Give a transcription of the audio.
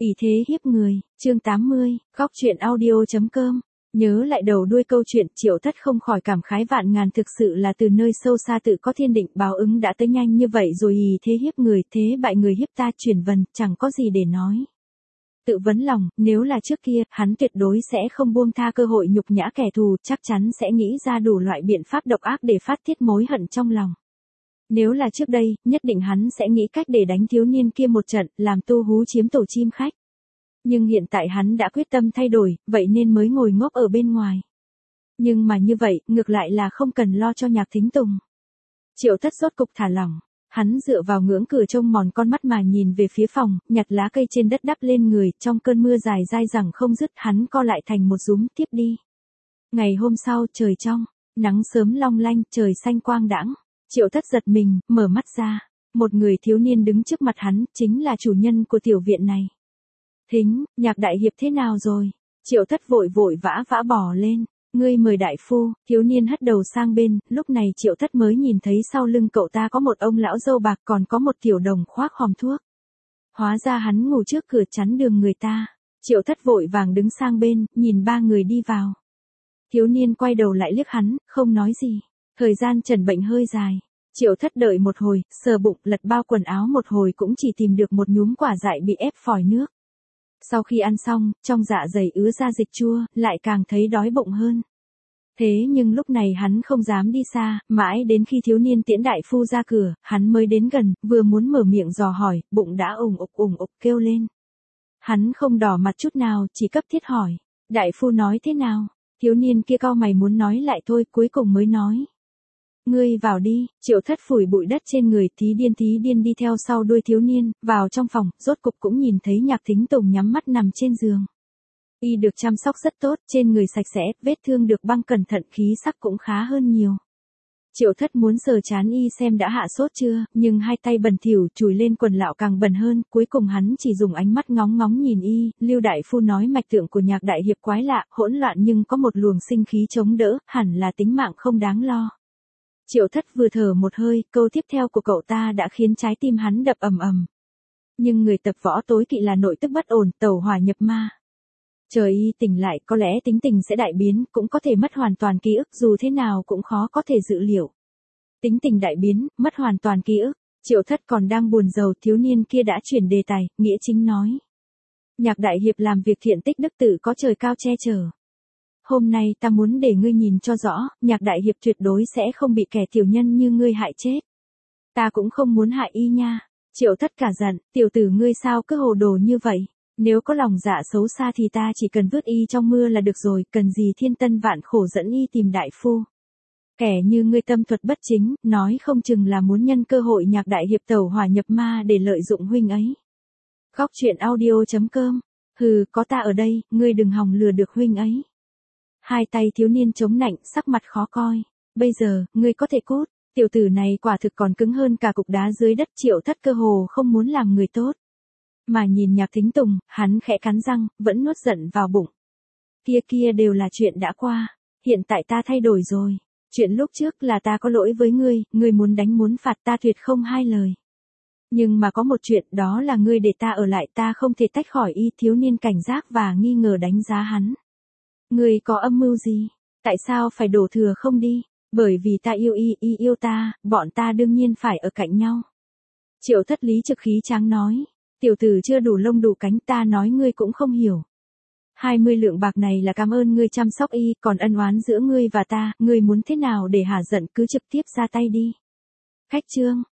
Ỷ thế hiếp người, chương 80, góc truyện audio.com. Nhớ lại đầu đuôi câu chuyện, Triệu Thất không khỏi cảm khái vạn ngàn, thực sự là từ nơi sâu xa tự có thiên định, báo ứng đã tới nhanh như vậy rồi. Ỷ thế hiếp người, thế bại người hiếp ta, chuyển vần, chẳng có gì để nói. Tự vấn lòng, nếu là trước kia, hắn tuyệt đối sẽ không buông tha cơ hội nhục nhã kẻ thù, chắc chắn sẽ nghĩ ra đủ loại biện pháp độc ác để phát tiết mối hận trong lòng. Nếu là trước đây, nhất định hắn sẽ nghĩ cách để đánh thiếu niên kia một trận, làm tu hú chiếm tổ chim khách. Nhưng hiện tại hắn đã quyết tâm thay đổi, vậy nên mới ngồi ngốc ở bên ngoài. Nhưng mà như vậy, ngược lại là không cần lo cho Nhạc Thính Tùng. Triệu Thất rốt cục thả lỏng, hắn dựa vào ngưỡng cửa trông mòn con mắt mà nhìn về phía phòng, nhặt lá cây trên đất đắp lên người, trong cơn mưa dài dai dẳng không dứt, hắn co lại thành một dúm tiếp đi. Ngày hôm sau, trời trong, nắng sớm long lanh, trời xanh quang đãng. Triệu Thất giật mình, mở mắt ra, một người thiếu niên đứng trước mặt hắn, chính là chủ nhân của tiểu viện này. Thính, Nhạc đại hiệp thế nào rồi? Triệu Thất vội vã bò lên, ngươi mời đại phu. Thiếu niên hất đầu sang bên, lúc này Triệu Thất mới nhìn thấy sau lưng cậu ta có một ông lão râu bạc, còn có một tiểu đồng khoác hòm thuốc. Hóa ra hắn ngủ trước cửa chắn đường người ta. Triệu Thất vội vàng đứng sang bên, nhìn ba người đi vào. Thiếu niên quay đầu lại liếc hắn, không nói gì. Thời gian trần bệnh hơi dài. Triệu Thất đợi một hồi, sờ bụng, lật bao quần áo một hồi cũng chỉ tìm được một nhúm quả dại bị ép phỏi nước. Sau khi ăn xong, trong dạ dày ứa ra dịch chua, lại càng thấy đói bụng hơn. Thế nhưng lúc này hắn không dám đi xa, mãi đến khi thiếu niên tiễn đại phu ra cửa, hắn mới đến gần, vừa muốn mở miệng dò hỏi, bụng đã ùng ục kêu lên. Hắn không đỏ mặt chút nào, chỉ cấp thiết hỏi, đại phu nói thế nào? Thiếu niên kia cau mày muốn nói lại thôi, cuối cùng mới nói. Ngươi vào đi. Triệu Thất phủi bụi đất trên người, thí điên đi theo sau đuôi thiếu niên, vào trong phòng, rốt cục cũng nhìn thấy Nhạc Thính Tùng nhắm mắt nằm trên giường. Y được chăm sóc rất tốt, trên người sạch sẽ, vết thương được băng cẩn thận, khí sắc cũng khá hơn nhiều. Triệu Thất muốn sờ trán y xem đã hạ sốt chưa, nhưng hai tay bẩn thỉu chùi lên quần lạo càng bẩn hơn, cuối cùng hắn chỉ dùng ánh mắt ngóng nhìn y. Lưu đại phu nói mạch tượng của Nhạc đại hiệp quái lạ, hỗn loạn nhưng có một luồng sinh khí chống đỡ, hẳn là tính mạng không đáng lo. Triệu Thất vừa thở một hơi, câu tiếp theo của cậu ta đã khiến trái tim hắn đập ầm ầm. Nhưng người tập võ tối kỵ là nội tức bất ổn, tẩu hỏa nhập ma. Chờ y tỉnh lại, có lẽ tính tình sẽ đại biến, cũng có thể mất hoàn toàn ký ức, dù thế nào cũng khó có thể dự liệu. Tính tình đại biến, mất hoàn toàn ký ức. Triệu Thất còn đang buồn rầu, thiếu niên kia đã chuyển đề tài, nghĩa chính nói. Nhạc đại hiệp làm việc thiện tích đức tự có trời cao che chở. Hôm nay ta muốn để ngươi nhìn cho rõ, Nhạc đại hiệp tuyệt đối sẽ không bị kẻ tiểu nhân như ngươi hại chết. Ta cũng không muốn hại y nha. Triệu Thất cả giận, tiểu tử ngươi sao cứ hồ đồ như vậy? Nếu có lòng dạ xấu xa thì ta chỉ cần vứt y trong mưa là được rồi, cần gì thiên tân vạn khổ dẫn y tìm đại phu. Kẻ như ngươi tâm thuật bất chính, nói không chừng là muốn nhân cơ hội Nhạc đại hiệp tẩu hỏa nhập ma để lợi dụng huynh ấy. Góc truyện audio.com. Hừ, có ta ở đây, ngươi đừng hòng lừa được huynh ấy. Hai tay thiếu niên chống nạnh, sắc mặt khó coi. Bây giờ, ngươi có thể cút. Tiểu tử này quả thực còn cứng hơn cả cục đá dưới đất. Triệu Thất cơ hồ không muốn làm người tốt. Mà nhìn Nhạc Thính Tùng, hắn khẽ cắn răng, vẫn nuốt giận vào bụng. Kia đều là chuyện đã qua. Hiện tại ta thay đổi rồi. Chuyện lúc trước là ta có lỗi với ngươi muốn đánh muốn phạt ta tuyệt không hai lời. Nhưng mà có một chuyện, đó là ngươi để ta ở lại, ta không thể tách khỏi y. Thiếu niên cảnh giác và nghi ngờ đánh giá hắn. Ngươi có âm mưu gì? Tại sao phải đổ thừa không đi? Bởi vì ta yêu y yêu ta, bọn ta đương nhiên phải ở cạnh nhau. Triệu Thất lý trực khí tráng nói. Tiểu tử chưa đủ lông đủ cánh, ta nói ngươi cũng không hiểu. 20 lượng bạc này là cảm ơn ngươi chăm sóc y, còn ân oán giữa ngươi và ta, ngươi muốn thế nào để hả giận cứ trực tiếp ra tay đi. Khách trương,